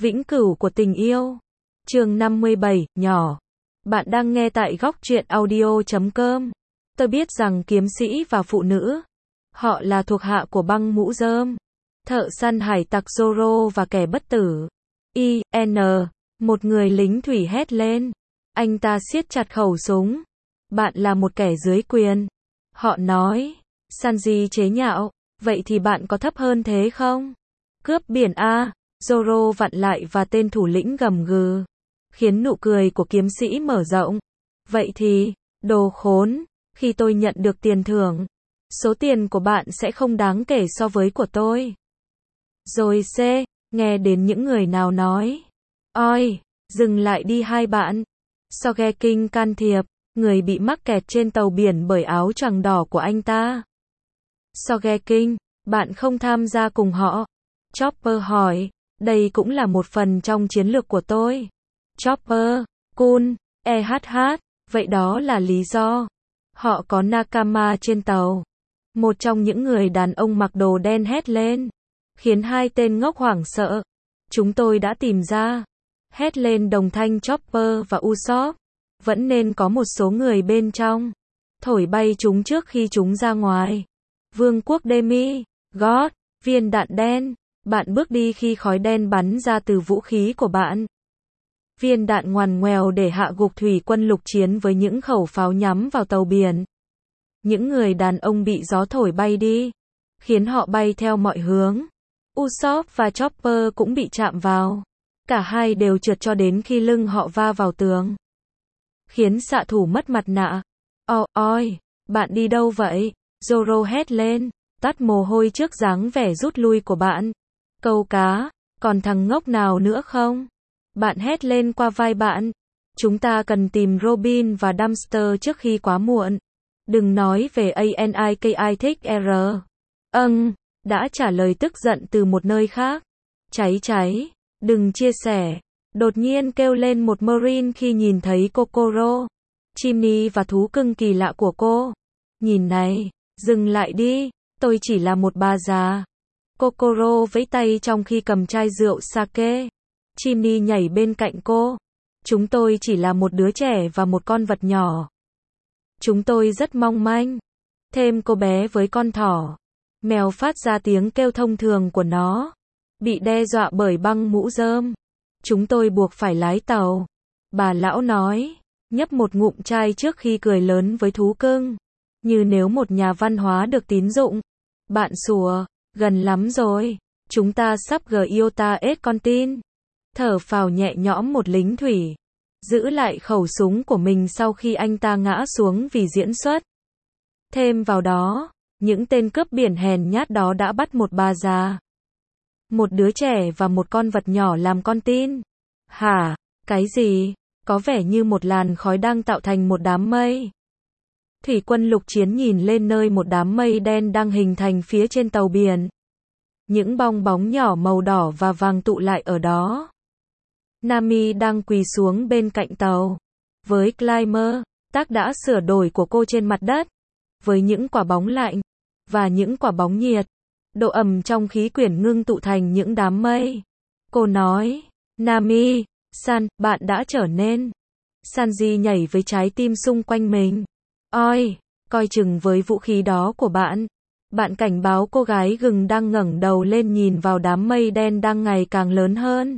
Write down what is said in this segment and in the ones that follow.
Vĩnh cửu của tình yêu. Chương 57, nhỏ. Bạn đang nghe tại góc truyện audio.com. Tôi biết rằng kiếm sĩ và phụ nữ, họ là thuộc hạ của băng mũ rơm, thợ săn hải tặc Zoro và kẻ bất tử. I.N. Một người lính thủy hét lên. Anh ta siết chặt khẩu súng. Bạn là một kẻ dưới quyền. Họ nói. Sanji chế nhạo. Vậy thì bạn có thấp hơn thế không? Cướp biển A. Zoro vặn lại và tên thủ lĩnh gầm gừ, khiến nụ cười của kiếm sĩ mở rộng. Vậy thì, đồ khốn, khi tôi nhận được tiền thưởng, số tiền của bạn sẽ không đáng kể so với của tôi. Rồi C, nghe đến những người nào nói. Oi, dừng lại đi hai bạn. Sogeking can thiệp, người bị mắc kẹt trên tàu biển bởi áo choàng đỏ của anh ta. Sogeking, bạn không tham gia cùng họ? Chopper hỏi. Đây cũng là một phần trong chiến lược của tôi. Chopper, cool, vậy đó là lý do. Họ có Nakama trên tàu. Một trong những người đàn ông mặc đồ đen hét lên, khiến hai tên ngốc hoảng sợ. Chúng tôi đã tìm ra. Hét lên đồng thanh Chopper và Usopp. Vẫn nên có một số người bên trong. Thổi bay chúng trước khi chúng ra ngoài. Vương quốc Demi, God, viên đạn đen. Bạn bước đi khi khói đen bắn ra từ vũ khí của bạn. Viên đạn ngoằn ngoèo để hạ gục thủy quân lục chiến với những khẩu pháo nhắm vào tàu biển. Những người đàn ông bị gió thổi bay đi, khiến họ bay theo mọi hướng. Usopp và Chopper cũng bị chạm vào. Cả hai đều trượt cho đến khi lưng họ va vào tường, khiến xạ thủ mất mặt nạ. Oi, bạn đi đâu vậy? Zoro hét lên, tắt mồ hôi trước dáng vẻ rút lui của bạn. Câu cá, còn thằng ngốc nào nữa không? Bạn hét lên qua vai bạn. Chúng ta cần tìm Robin và Dumpster trước khi quá muộn. Đừng nói về Aniki thích R. Đã trả lời tức giận từ một nơi khác. Cháy, đừng chia sẻ. Đột nhiên kêu lên một Marine khi nhìn thấy Kokoro, Chimney và thú cưng kỳ lạ của cô. Nhìn này, dừng lại đi, tôi chỉ là một bà già. Kokoro vẫy tay trong khi cầm chai rượu sake. Chimney nhảy bên cạnh cô. Chúng tôi chỉ là một đứa trẻ và một con vật nhỏ. Chúng tôi rất mong manh. Thêm cô bé với con thỏ. Mèo phát ra tiếng kêu thông thường của nó. Bị đe dọa bởi băng mũ rơm. Chúng tôi buộc phải lái tàu. Bà lão nói. Nhấp một ngụm chai trước khi cười lớn với thú cưng. Như nếu một nhà văn hóa được tín dụng. Bạn sủa. Gần lắm rồi. Chúng ta sắp Giota S con tin. Thở phào nhẹ nhõm một lính thủy. Giữ lại khẩu súng của mình sau khi anh ta ngã xuống vì diễn xuất. Thêm vào đó, những tên cướp biển hèn nhát đó đã bắt một bà già, một đứa trẻ và một con vật nhỏ làm con tin. Hả? Cái gì? Có vẻ như một làn khói đang tạo thành một đám mây. Thủy quân lục chiến nhìn lên nơi một đám mây đen đang hình thành phía trên tàu biển. Những bong bóng nhỏ màu đỏ và vàng tụ lại ở đó. Nami đang quỳ xuống bên cạnh tàu. Với Climber, tác đã sửa đổi của cô trên mặt đất. Với những quả bóng lạnh và những quả bóng nhiệt, độ ẩm trong khí quyển ngưng tụ thành những đám mây. Cô nói, Nami-san, bạn đã trở nên. Sanji nhảy với trái tim xung quanh mình. Oi, coi chừng với vũ khí đó của bạn. Bạn cảnh báo cô gái gừng đang ngẩng đầu lên nhìn vào đám mây đen đang ngày càng lớn hơn.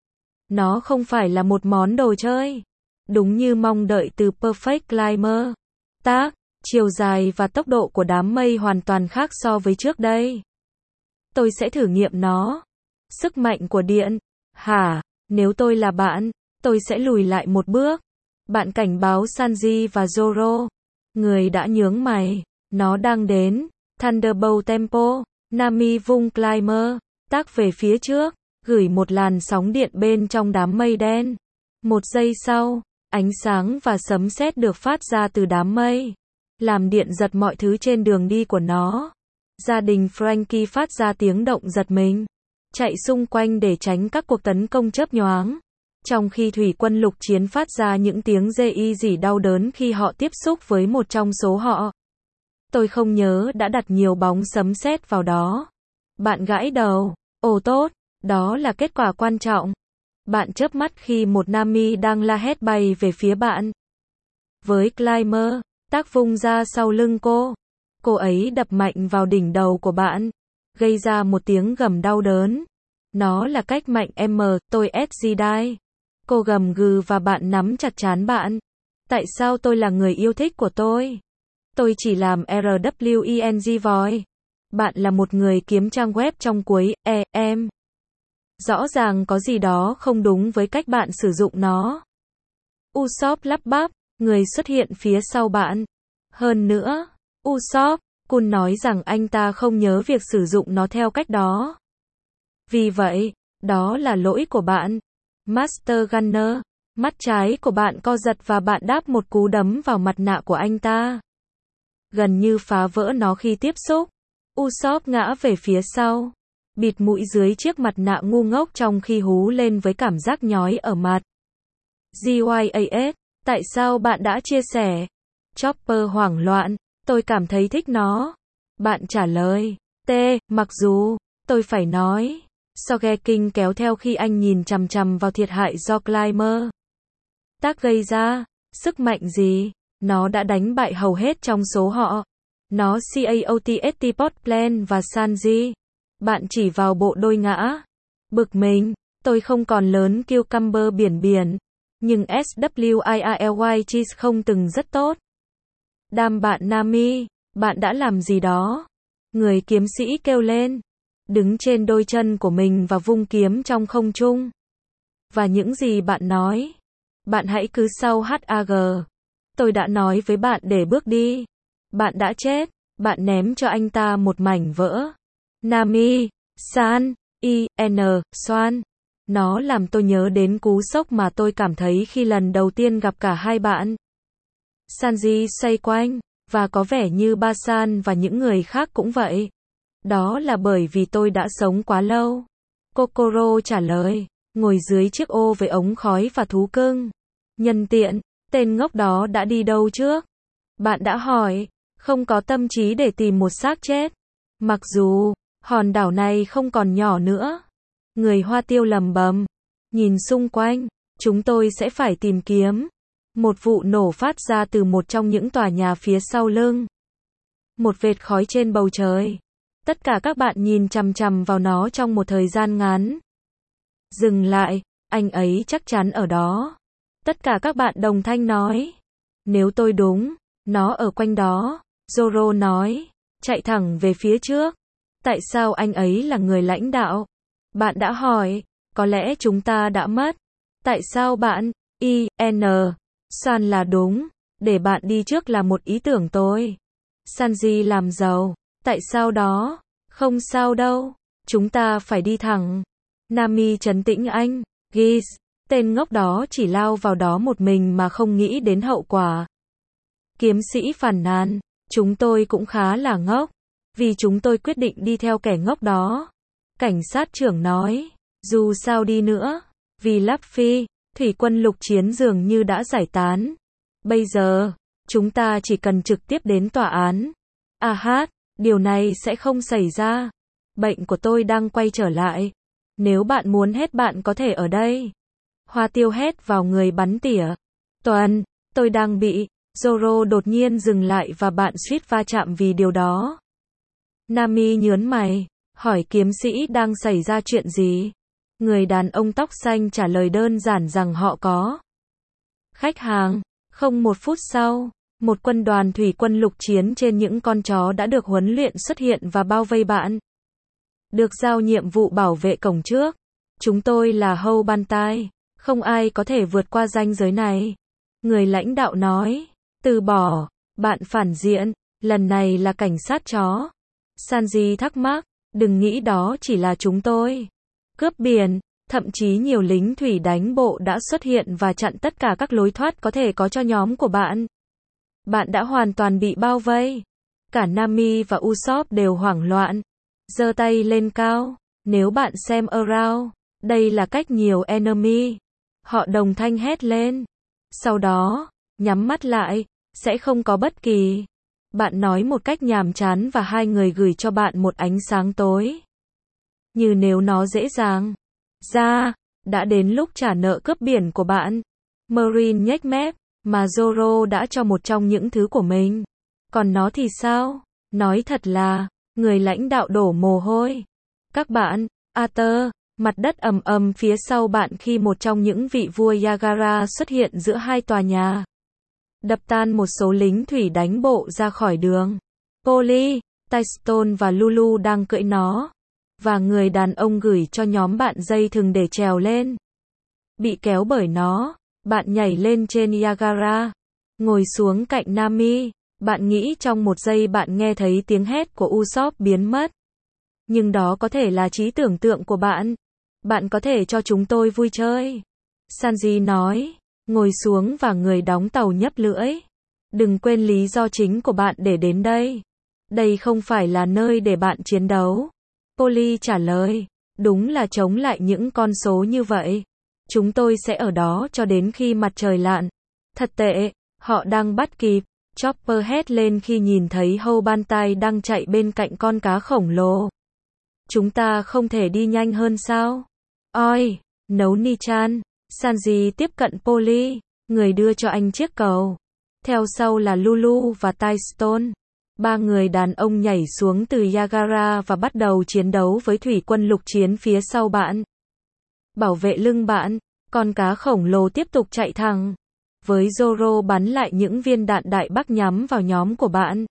Nó không phải là một món đồ chơi. Đúng như mong đợi từ Perfect Climber. Tác, chiều dài và tốc độ của đám mây hoàn toàn khác so với trước đây. Tôi sẽ thử nghiệm nó. Sức mạnh của điện. Hả, nếu tôi là bạn, tôi sẽ lùi lại một bước. Bạn cảnh báo Sanji và Zoro. Người đã nhướng mày. Nó đang đến. Thunderbolt Tempo. Nami vung Climber. Tác về phía trước. Gửi một làn sóng điện bên trong đám mây đen. Một giây sau, ánh sáng và sấm sét được phát ra từ đám mây, làm điện giật mọi thứ trên đường đi của nó. Gia đình Franky phát ra tiếng động giật mình, chạy xung quanh để tránh các cuộc tấn công chớp nhoáng. Trong khi thủy quân lục chiến phát ra những tiếng rỉ rỉ đau đớn khi họ tiếp xúc với một trong số họ. Tôi không nhớ đã đặt nhiều bóng sấm sét vào đó. Bạn gãi đầu. Ồ tốt. Đó là kết quả quan trọng. Bạn chớp mắt khi một Nami đang la hét bay về phía bạn. Với Climber, tác vung ra sau lưng cô. Cô ấy đập mạnh vào đỉnh đầu của bạn, gây ra một tiếng gầm đau đớn. Nó là cách mạnh tôi SG die. Cô gầm gừ và bạn nắm chặt trán bạn. Tại sao tôi là người yêu thích của tôi? Tôi chỉ làm RWENG voi. Bạn là một người kiếm trang web trong cuối, em. Rõ ràng có gì đó không đúng với cách bạn sử dụng nó. Usopp lắp bắp, người xuất hiện phía sau bạn. Hơn nữa, Usopp, Kun nói rằng anh ta không nhớ việc sử dụng nó theo cách đó. Vì vậy, đó là lỗi của bạn. Master Gunner, mắt trái của bạn co giật và bạn đáp một cú đấm vào mặt nạ của anh ta. Gần như phá vỡ nó khi tiếp xúc. Usopp ngã về phía sau, bịt mũi dưới chiếc mặt nạ ngu ngốc trong khi hú lên với cảm giác nhói ở mặt. GYAS, tại sao bạn đã chia sẻ? Chopper hoảng loạn, tôi cảm thấy thích nó. Bạn trả lời, mặc dù, tôi phải nói. Sogeking kéo theo khi anh nhìn chằm chằm vào thiệt hại do Climber tác gây ra. Sức mạnh gì? Nó đã đánh bại hầu hết trong số họ. Nó CAOTST Portland và Sanji. Bạn chỉ vào bộ đôi ngã. Bực mình, tôi không còn lớn cucumber biển. Nhưng SWIRLY cheese không từng rất tốt. Đam bạn Nami, bạn đã làm gì đó? Người kiếm sĩ kêu lên. Đứng trên đôi chân của mình và vung kiếm trong không trung. Và những gì bạn nói? Bạn hãy cứ sau HAG. Tôi đã nói với bạn để bước đi. Bạn đã chết. Bạn ném cho anh ta một mảnh vỡ. Nami, San, Soan. Nó làm tôi nhớ đến cú sốc mà tôi cảm thấy khi lần đầu tiên gặp cả hai bạn. Sanji xoay quanh, và có vẻ như Basan và những người khác cũng vậy. Đó là bởi vì tôi đã sống quá lâu. Kokoro trả lời, ngồi dưới chiếc ô với ống khói và thú cưng. Nhân tiện, tên ngốc đó đã đi đâu trước? Bạn đã hỏi, không có tâm trí để tìm một xác chết. Mặc dù, hòn đảo này không còn nhỏ nữa. Người Hoa Tiêu lầm bầm. Nhìn xung quanh, chúng tôi sẽ phải tìm kiếm. Một vụ nổ phát ra từ một trong những tòa nhà phía sau lưng. Một vệt khói trên bầu trời. Tất cả các bạn nhìn chằm chằm vào nó trong một thời gian ngắn. Dừng lại, anh ấy chắc chắn ở đó. Tất cả các bạn đồng thanh nói. Nếu tôi đúng, nó ở quanh đó. Zoro nói, chạy thẳng về phía trước. Tại sao anh ấy là người lãnh đạo? Bạn đã hỏi, có lẽ chúng ta đã mất. Tại sao bạn, San là đúng, để bạn đi trước là một ý tưởng tôi. Sanji làm giàu, tại sao đó? Không sao đâu, chúng ta phải đi thẳng. Nami trấn tĩnh anh, Giz, tên ngốc đó chỉ lao vào đó một mình mà không nghĩ đến hậu quả. Kiếm sĩ phàn nàn, chúng tôi cũng khá là ngốc, vì chúng tôi quyết định đi theo kẻ ngốc đó. Cảnh sát trưởng nói, dù sao đi nữa, vì Luffy, thủy quân lục chiến dường như đã giải tán. Bây giờ, chúng ta chỉ cần trực tiếp đến tòa án. Điều này sẽ không xảy ra. Bệnh của tôi đang quay trở lại. Nếu bạn muốn hết bạn có thể ở đây. Hoa Tiêu hét vào người bắn tỉa. Tuần, tôi đang bị. Zoro đột nhiên dừng lại và bạn suýt va chạm vì điều đó. Nami nhớn mày, hỏi kiếm sĩ đang xảy ra chuyện gì. Người đàn ông tóc xanh trả lời đơn giản rằng họ có khách hàng. Không một phút sau, một quân đoàn thủy quân lục chiến trên những con chó đã được huấn luyện xuất hiện và bao vây bạn. Được giao nhiệm vụ bảo vệ cổng trước. Chúng tôi là Hou Bantai. Không ai có thể vượt qua ranh giới này. Người lãnh đạo nói. Từ bỏ. Bạn phản diện. Lần này là cảnh sát chó. Sanji thắc mắc. Đừng nghĩ đó chỉ là chúng tôi. Cướp biển. Thậm chí nhiều lính thủy đánh bộ đã xuất hiện và chặn tất cả các lối thoát có thể có cho nhóm của bạn. Bạn đã hoàn toàn bị bao vây. Cả Nami và Usopp đều hoảng loạn. Giơ tay lên cao. Nếu bạn xem around, đây là cách nhiều enemy. Họ đồng thanh hét lên. Sau đó, nhắm mắt lại, sẽ không có bất kỳ. Bạn nói một cách nhàm chán và hai người gửi cho bạn một ánh sáng tối. Như nếu nó dễ dàng. Đã đến lúc trả nợ cướp biển của bạn. Marine nhếch mép, mà Zoro đã cho một trong những thứ của mình. Còn nó thì sao? Nói thật là, người lãnh đạo đổ mồ hôi. Các bạn, Arthur, mặt đất ầm ầm phía sau bạn khi một trong những vị vua Yagara xuất hiện giữa hai tòa nhà. Đập tan một số lính thủy đánh bộ ra khỏi đường. Polly, Tyson và Lulu đang cưỡi nó. Và người đàn ông gửi cho nhóm bạn dây thừng để trèo lên. Bị kéo bởi nó, bạn nhảy lên trên Yagara. Ngồi xuống cạnh Nami. Bạn nghĩ trong một giây bạn nghe thấy tiếng hét của Usopp biến mất. Nhưng đó có thể là trí tưởng tượng của bạn. Bạn có thể cho chúng tôi vui chơi. Sanji nói. Ngồi xuống và người đóng tàu nhấp lưỡi. Đừng quên lý do chính của bạn để đến đây. Đây không phải là nơi để bạn chiến đấu. Polly trả lời. Đúng là chống lại những con số như vậy. Chúng tôi sẽ ở đó cho đến khi mặt trời lặn. Thật tệ, họ đang bắt kịp. Chopper hét lên khi nhìn thấy Hâu Bantai đang chạy bên cạnh con cá khổng lồ. Chúng ta không thể đi nhanh hơn sao? Oi, nấu Ni-chan. Sanji tiếp cận Polly, người đưa cho anh chiếc cầu. Theo sau là Lulu và Tyson. Ba người đàn ông nhảy xuống từ Yagara và bắt đầu chiến đấu với thủy quân lục chiến phía sau bạn. Bảo vệ lưng bạn, con cá khổng lồ tiếp tục chạy thẳng. Với Zoro bắn lại những viên đạn đại bác nhắm vào nhóm của bạn.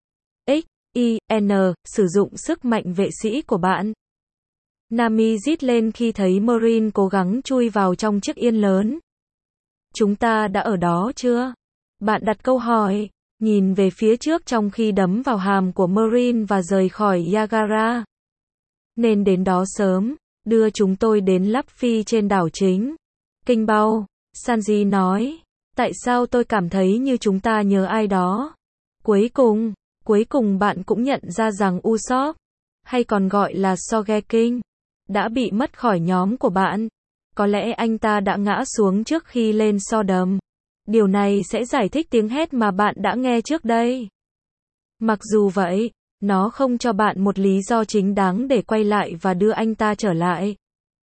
X-I-N, sử dụng sức mạnh vệ sĩ của bạn. Nami rít lên khi thấy Marine cố gắng chui vào trong chiếc yên lớn. Chúng ta đã ở đó chưa? Bạn đặt câu hỏi, nhìn về phía trước trong khi đấm vào hàm của Marine và rời khỏi Yagara. Nên đến đó sớm, đưa chúng tôi đến Luffy trên đảo chính. Kinh bao, Sanji nói. Tại sao tôi cảm thấy như chúng ta nhớ ai đó? Cuối cùng bạn cũng nhận ra rằng Usopp, hay còn gọi là Sogeking, đã bị mất khỏi nhóm của bạn. Có lẽ anh ta đã ngã xuống trước khi lên so đầm. Điều này sẽ giải thích tiếng hét mà bạn đã nghe trước đây. Mặc dù vậy, nó không cho bạn một lý do chính đáng để quay lại và đưa anh ta trở lại.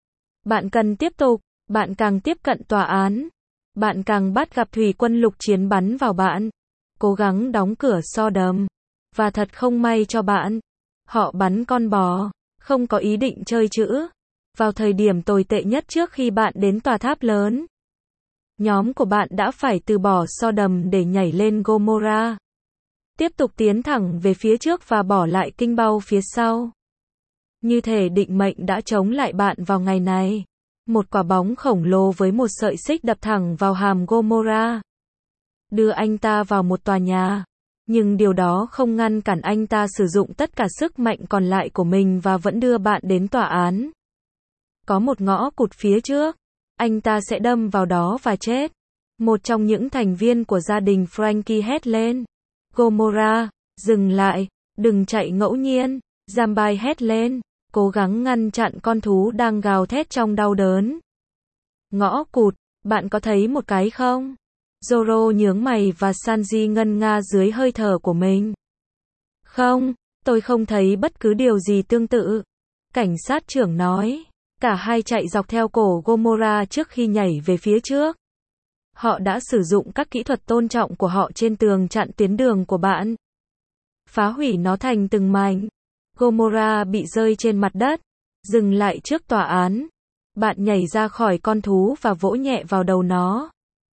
Bạn cần tiếp tục, bạn càng tiếp cận tòa án. Bạn càng bắt gặp thủy quân lục chiến bắn vào bạn. Cố gắng đóng cửa so đầm. Và thật không may cho bạn. Họ bắn con bò. Không có ý định chơi chữ. Vào thời điểm tồi tệ nhất trước khi bạn đến tòa tháp lớn. Nhóm của bạn đã phải từ bỏ so đầm để nhảy lên Gomora. Tiếp tục tiến thẳng về phía trước và bỏ lại kinh bao phía sau. Như thể định mệnh đã chống lại bạn vào ngày này. Một quả bóng khổng lồ với một sợi xích đập thẳng vào hàm Gomora. Đưa anh ta vào một tòa nhà. Nhưng điều đó không ngăn cản anh ta sử dụng tất cả sức mạnh còn lại của mình và vẫn đưa bạn đến tòa án. Có một ngõ cụt phía trước. Anh ta sẽ đâm vào đó và chết. Một trong những thành viên của gia đình Franky hét lên. Gomora, dừng lại, đừng chạy ngẫu nhiên. Jambai hét lên, cố gắng ngăn chặn con thú đang gào thét trong đau đớn. Ngõ cụt, bạn có thấy một cái không? Zoro nhướng mày và Sanji ngân nga dưới hơi thở của mình. Không, tôi không thấy bất cứ điều gì tương tự. Cảnh sát trưởng nói. Cả hai chạy dọc theo cổ Gomora trước khi nhảy về phía trước. Họ đã sử dụng các kỹ thuật tôn trọng của họ trên tường chặn tuyến đường của bạn. Phá hủy nó thành từng mảnh. Gomora bị rơi trên mặt đất. Dừng lại trước tòa án. Bạn nhảy ra khỏi con thú và vỗ nhẹ vào đầu nó.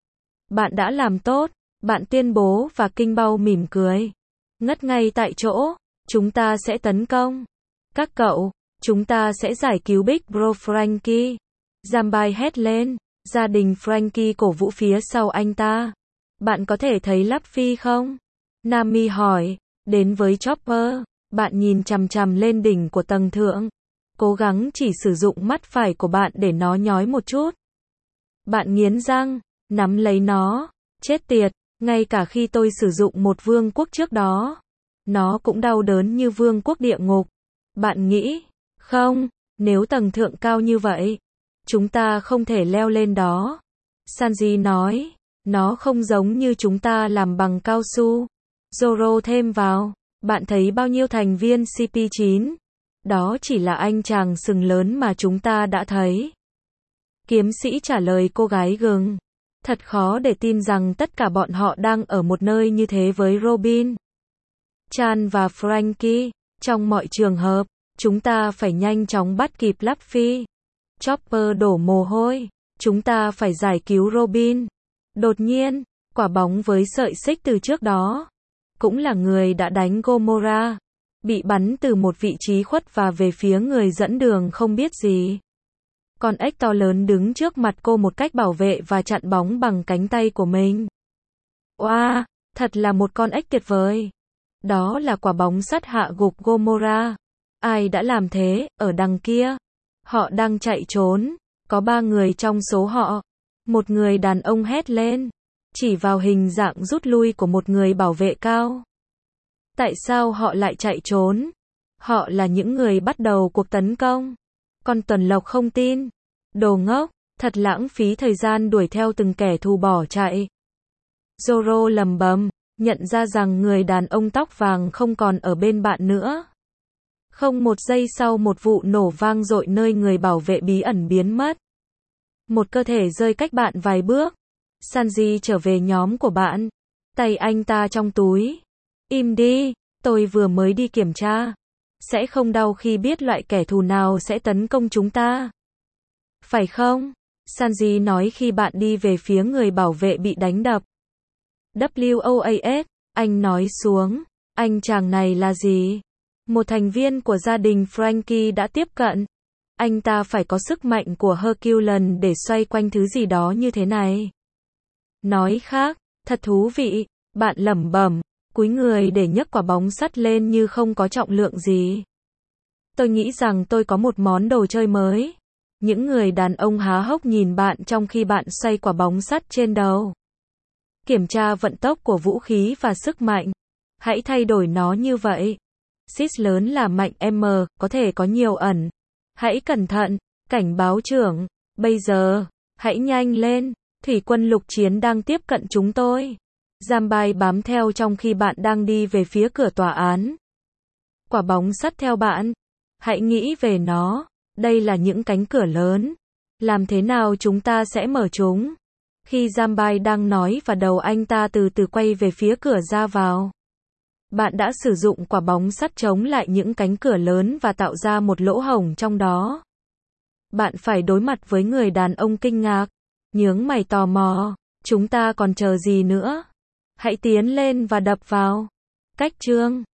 Bạn đã làm tốt, bạn tuyên bố và kinh bao mỉm cười. Ngất ngay tại chỗ, chúng ta sẽ tấn công. Các cậu, chúng ta sẽ giải cứu Big Bro Franky. Jambai hét lên, gia đình Franky cổ vũ phía sau anh ta. Bạn có thể thấy Luffy không? Nami hỏi, đến với Chopper, bạn nhìn chằm chằm lên đỉnh của tầng thượng. Cố gắng chỉ sử dụng mắt phải của bạn để nó nhói một chút. Bạn nghiến răng, nắm lấy nó. Chết tiệt, ngay cả khi tôi sử dụng một vương quốc trước đó, nó cũng đau đớn như vương quốc địa ngục. Bạn nghĩ, không, nếu tầng thượng cao như vậy, chúng ta không thể leo lên đó. Sanji nói, nó không giống như chúng ta làm bằng cao su. Zoro thêm vào, bạn thấy bao nhiêu thành viên CP9? Đó chỉ là anh chàng sừng lớn mà chúng ta đã thấy. Kiếm sĩ trả lời cô gái gừng. Thật khó để tin rằng tất cả bọn họ đang ở một nơi như thế với Robin, Chan và Frankie. Trong mọi trường hợp, chúng ta phải nhanh chóng bắt kịp Luffy. Chopper đổ mồ hôi. Chúng ta phải giải cứu Robin. Đột nhiên, quả bóng với sợi xích từ trước đó, cũng là người đã đánh Gomora, bị bắn từ một vị trí khuất và về phía người dẫn đường không biết gì. Con ếch to lớn đứng trước mặt cô một cách bảo vệ và chặn bóng bằng cánh tay của mình. Wow, thật là một con ếch tuyệt vời. Đó là quả bóng sắt hạ gục Gomora. Ai đã làm thế? Ở đằng kia. Họ đang chạy trốn. Có 3 người trong số họ. Một người đàn ông hét lên, chỉ vào hình dạng rút lui của một người bảo vệ cao. Tại sao họ lại chạy trốn? Họ là những người bắt đầu cuộc tấn công. Con tuần lộc không tin. Đồ ngốc, thật lãng phí thời gian đuổi theo từng kẻ thù bỏ chạy. Zoro lầm bầm, nhận ra rằng người đàn ông tóc vàng không còn ở bên bạn nữa. Không một giây sau một vụ nổ vang dội nơi người bảo vệ bí ẩn biến mất. Một cơ thể rơi cách bạn vài bước. Sanji trở về nhóm của bạn. Tay anh ta trong túi. Im đi, tôi vừa mới đi kiểm tra. Sẽ không đau khi biết loại kẻ thù nào sẽ tấn công chúng ta. Phải không? Sanji nói khi bạn đi về phía người bảo vệ bị đánh đập. WOAS, anh nói xuống. Anh chàng này là gì? Một thành viên của gia đình Frankie đã tiếp cận. Anh ta phải có sức mạnh của Herculean để xoay quanh thứ gì đó như thế này. Nói khác, thật thú vị, bạn lẩm bẩm, cúi người để nhấc quả bóng sắt lên như không có trọng lượng gì. Tôi nghĩ rằng tôi có một món đồ chơi mới. Những người đàn ông há hốc nhìn bạn trong khi bạn xoay quả bóng sắt trên đầu. Kiểm tra vận tốc của vũ khí và sức mạnh. Hãy thay đổi nó như vậy. Sis lớn là mạnh M, có thể có nhiều ẩn. Hãy cẩn thận, cảnh báo trưởng. Bây giờ, hãy nhanh lên. Thủy quân lục chiến đang tiếp cận chúng tôi. Jambai bám theo trong khi bạn đang đi về phía cửa tòa án. Quả bóng sắt theo bạn. Hãy nghĩ về nó. Đây là những cánh cửa lớn. Làm thế nào chúng ta sẽ mở chúng? Khi Jambai đang nói và đầu anh ta từ từ quay về phía cửa ra vào. Bạn đã sử dụng quả bóng sắt chống lại những cánh cửa lớn và tạo ra một lỗ hổng trong đó. Bạn phải đối mặt với người đàn ông kinh ngạc. Nhướng mày tò mò. Chúng ta còn chờ gì nữa? Hãy tiến lên và đập vào. Cách chương